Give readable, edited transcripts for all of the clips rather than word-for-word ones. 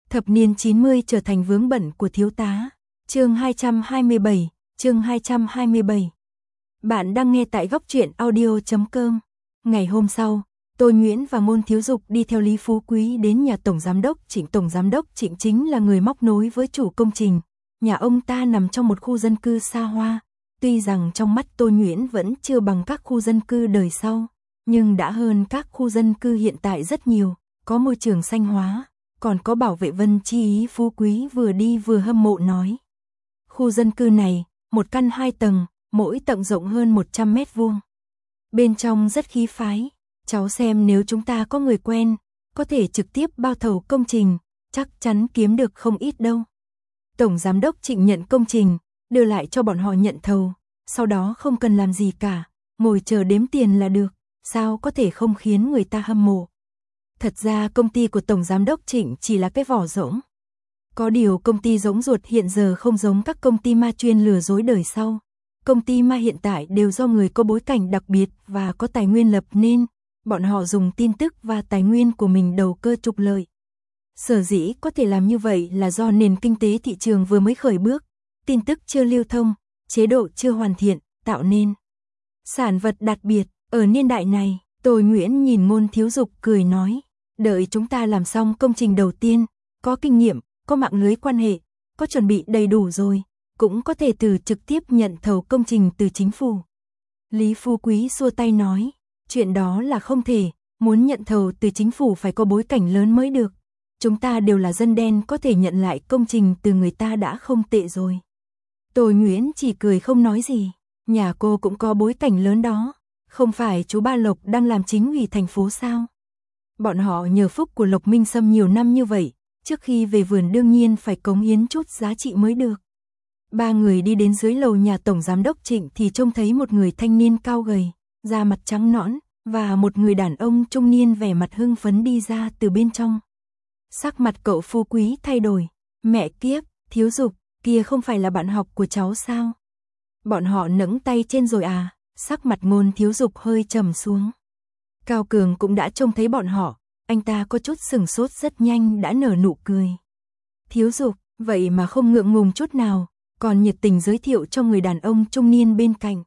Thập niên 90 trở thành vướng bận của thiếu tá. Chương 227. Bạn đang nghe tại góc truyện audio.com. Ngày hôm sau, Tôi Nguyễn và Ngôn Thiếu Dục đi theo Lý Phú Quý đến nhà Tổng Giám đốc Trịnh. Tổng Giám đốc Trịnh chính là người móc nối với chủ công trình. Nhà ông ta nằm trong một khu dân cư xa hoa. Tuy rằng trong mắt Tôi Nguyễn vẫn chưa bằng các khu dân cư đời sau, nhưng đã hơn các khu dân cư hiện tại rất nhiều, có môi trường xanh hóa, còn có bảo vệ Vân chi ý. Phú Quý vừa đi vừa hâm mộ nói. Khu dân cư này, một căn 2 tầng, mỗi tầng rộng hơn 100 mét vuông. Bên trong rất khí phái, cháu xem nếu chúng ta có người quen, có thể trực tiếp bao thầu công trình, chắc chắn kiếm được không ít đâu. Tổng Giám đốc Trịnh nhận công trình, đưa lại cho bọn họ nhận thầu, sau đó không cần làm gì cả, ngồi chờ đếm tiền là được, sao có thể không khiến người ta hâm mộ. Thật ra công ty của Tổng Giám đốc Trịnh chỉ là cái vỏ rỗng. Có điều công ty rỗng ruột hiện giờ không giống các công ty ma chuyên lừa dối đời sau. Công ty ma hiện tại đều do người có bối cảnh đặc biệt và có tài nguyên lập nên, bọn họ dùng tin tức và tài nguyên của mình đầu cơ trục lợi. Sở dĩ có thể làm như vậy là do nền kinh tế thị trường vừa mới khởi bước, tin tức chưa lưu thông, chế độ chưa hoàn thiện, tạo nên sản vật đặc biệt. Ở niên đại này, Tôi Nguyễn nhìn Ngôn Thiếu Dục cười nói, đợi chúng ta làm xong công trình đầu tiên, có kinh nghiệm, có mạng lưới quan hệ, có chuẩn bị đầy đủ rồi, cũng có thể trực tiếp nhận thầu công trình từ chính phủ. Lý Phú Quý xua tay nói, chuyện đó là không thể, muốn nhận thầu từ chính phủ phải có bối cảnh lớn mới được. Chúng ta đều là dân đen, có thể nhận lại công trình từ người ta đã không tệ rồi. Tôi Nguyễn chỉ cười không nói gì, nhà cô cũng có bối cảnh lớn đó, không phải chú Ba Lộc đang làm chính ủy thành phố sao? Bọn họ nhờ phúc của Lộc Minh Sâm nhiều năm như vậy, trước khi về vườn đương nhiên phải cống hiến chút giá trị mới được. Ba người đi đến dưới lầu nhà Tổng Giám đốc Trịnh thì trông thấy một người thanh niên cao gầy, da mặt trắng nõn, và một người đàn ông trung niên vẻ mặt hưng phấn đi ra từ bên trong. Sắc mặt cậu Phú Quý thay đổi, mẹ kiếp, Thiếu Dục, kia không phải là bạn học của cháu sao? Bọn họ nẫng tay trên rồi à? Sắc mặt Ngôn Thiếu Dục hơi trầm xuống. Cao Cường cũng đã trông thấy bọn họ, anh ta có chút sửng sốt, rất nhanh đã nở nụ cười. Thiếu Dục, vậy mà không ngượng ngùng chút nào, còn nhiệt tình giới thiệu cho người đàn ông trung niên bên cạnh.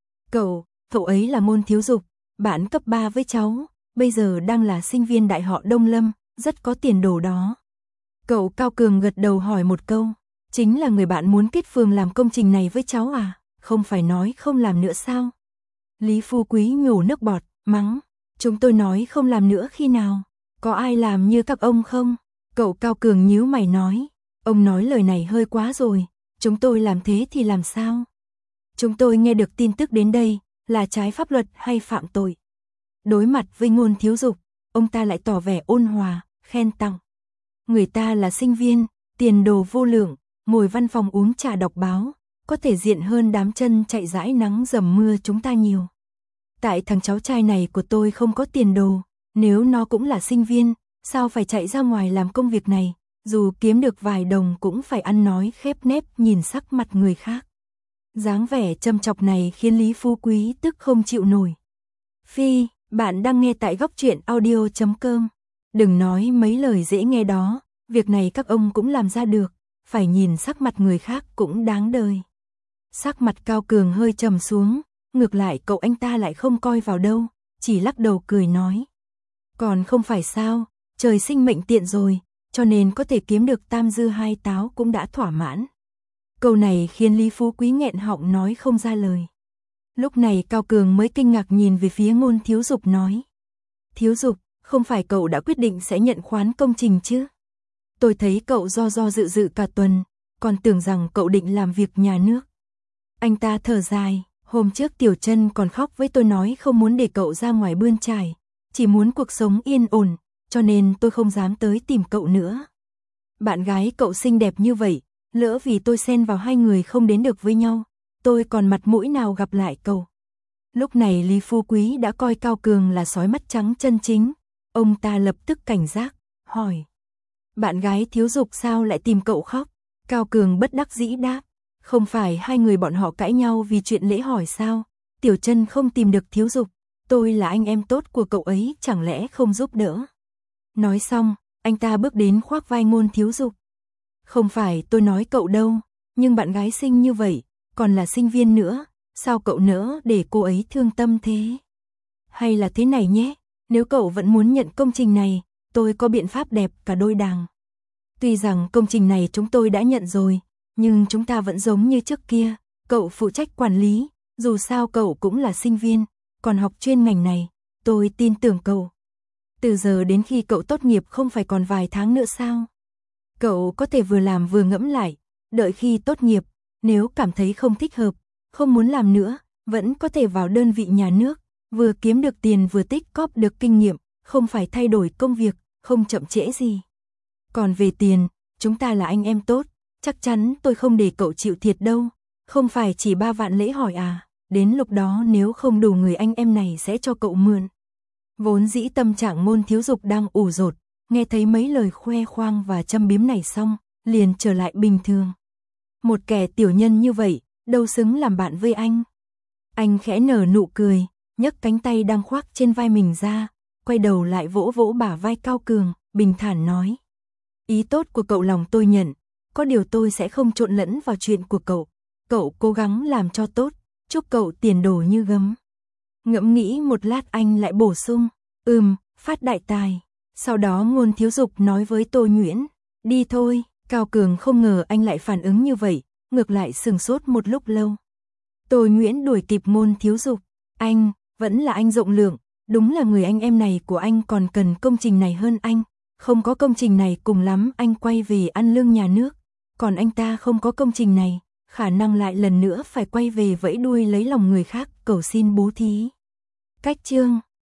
Cậu ấy là Ngôn Thiếu Dục, bạn cấp 3 với cháu, bây giờ đang là sinh viên đại họ Đông Lâm, rất có tiền đồ đó. Cậu Cao Cường gật đầu hỏi một câu, chính là người bạn muốn kết phường làm công trình này với cháu à, không phải nói không làm nữa sao? Lý Phú Quý nhổ nước bọt, mắng, chúng tôi nói không làm nữa khi nào, có ai làm như các ông không? Cậu Cao Cường nhíu mày nói, ông nói lời này hơi quá rồi, chúng tôi làm thế thì làm sao? Chúng tôi nghe được tin tức đến đây, là trái pháp luật hay phạm tội? Đối mặt với Ngôn Thiếu Dục, ông ta lại tỏ vẻ ôn hòa, khen tặng. Người ta là sinh viên, tiền đồ vô lượng, ngồi văn phòng uống trà đọc báo, có thể diện hơn đám chân chạy dãi nắng dầm mưa chúng ta nhiều. Tại thằng cháu trai này của tôi không có tiền đồ, nếu nó cũng là sinh viên, sao phải chạy ra ngoài làm công việc này, dù kiếm được vài đồng cũng phải ăn nói khép nép nhìn sắc mặt người khác. Dáng vẻ châm chọc này khiến Lý Phú Quý tức không chịu nổi. Phi, bạn đang nghe tại góc truyện audio.com. Đừng nói mấy lời dễ nghe đó, việc này các ông cũng làm ra được, phải nhìn sắc mặt người khác cũng đáng đời. Sắc mặt Cao Cường hơi trầm xuống, ngược lại cậu anh ta lại không coi vào đâu, chỉ lắc đầu cười nói. Còn không phải sao, trời sinh mệnh tiện rồi, cho nên có thể kiếm được tam dư hai táo cũng đã thỏa mãn. Câu này khiến Lý Phú Quý nghẹn họng nói không ra lời. Lúc này Cao Cường mới kinh ngạc nhìn về phía Ngôn Thiếu Dục nói. Thiếu Dục, không phải cậu đã quyết định sẽ nhận khoán công trình chứ? Tôi thấy cậu do dự cả tuần, còn tưởng rằng cậu định làm việc nhà nước. Anh ta thở dài, hôm trước Tiểu Trân còn khóc với tôi nói không muốn để cậu ra ngoài bươn chải, chỉ muốn cuộc sống yên ổn, cho nên tôi không dám tới tìm cậu nữa. Bạn gái cậu xinh đẹp như vậy, lỡ vì tôi xen vào hai người không đến được với nhau, tôi còn mặt mũi nào gặp lại cậu. Lúc này Lý Phú Quý đã coi Cao Cường là sói mắt trắng chân chính, ông ta lập tức cảnh giác, hỏi. Bạn gái Thiếu Dục sao lại tìm cậu khóc? Cao Cường bất đắc dĩ đáp, không phải hai người bọn họ cãi nhau vì chuyện lễ hỏi sao? Tiểu Trân không tìm được Thiếu Dục, tôi là anh em tốt của cậu ấy, chẳng lẽ không giúp đỡ? Nói xong, Anh ta bước đến khoác vai Ngôn Thiếu Dục. Không phải tôi nói cậu đâu, nhưng bạn gái xinh như vậy, còn là sinh viên nữa, sao cậu nỡ để cô ấy thương tâm thế? Hay là thế này nhé, nếu cậu vẫn muốn nhận công trình này, tôi có biện pháp đẹp cả đôi đàng. Tuy rằng công trình này chúng tôi đã nhận rồi, nhưng chúng ta vẫn giống như trước kia, cậu phụ trách quản lý, dù sao cậu cũng là sinh viên, còn học chuyên ngành này, tôi tin tưởng cậu. Từ giờ đến khi cậu tốt nghiệp không phải còn vài tháng nữa sao? Cậu có thể vừa làm vừa ngẫm lại, đợi khi tốt nghiệp, nếu cảm thấy không thích hợp, không muốn làm nữa, vẫn có thể vào đơn vị nhà nước, vừa kiếm được tiền vừa tích cóp được kinh nghiệm, không phải thay đổi công việc, không chậm trễ gì. Còn về tiền, chúng ta là anh em tốt, chắc chắn tôi không để cậu chịu thiệt đâu, không phải chỉ 3 vạn lễ hỏi à, đến lúc đó nếu không đủ người anh em này sẽ cho cậu mượn. Vốn dĩ tâm trạng Ngôn Thiếu Dục đang ủ rột, nghe thấy mấy lời khoe khoang và châm biếm này xong, liền trở lại bình thường. Một kẻ tiểu nhân như vậy, đâu xứng làm bạn với anh. Anh khẽ nở nụ cười, nhấc cánh tay đang khoác trên vai mình ra, quay đầu lại vỗ vỗ bả vai cao cường, bình thản nói. Ý tốt của cậu lòng tôi nhận, có điều tôi sẽ không trộn lẫn vào chuyện của cậu. Cậu cố gắng làm cho tốt, chúc cậu tiền đồ như gấm. Ngẫm nghĩ một lát anh lại bổ sung, phát đại tài. Sau đó Ngôn Thiếu Dục nói với Tô Nhuyễn, đi thôi. Cao Cường không ngờ anh lại phản ứng như vậy, ngược lại sừng sốt một lúc lâu. Tô Nhuyễn đuổi kịp Ngôn Thiếu Dục, anh, vẫn là anh rộng lượng, đúng là người anh em này của anh còn cần công trình này hơn anh. Không có công trình này cùng lắm anh quay về ăn lương nhà nước, còn anh ta không có công trình này, khả năng lại lần nữa phải quay về vẫy đuôi lấy lòng người khác cầu xin bố thí. Cách chương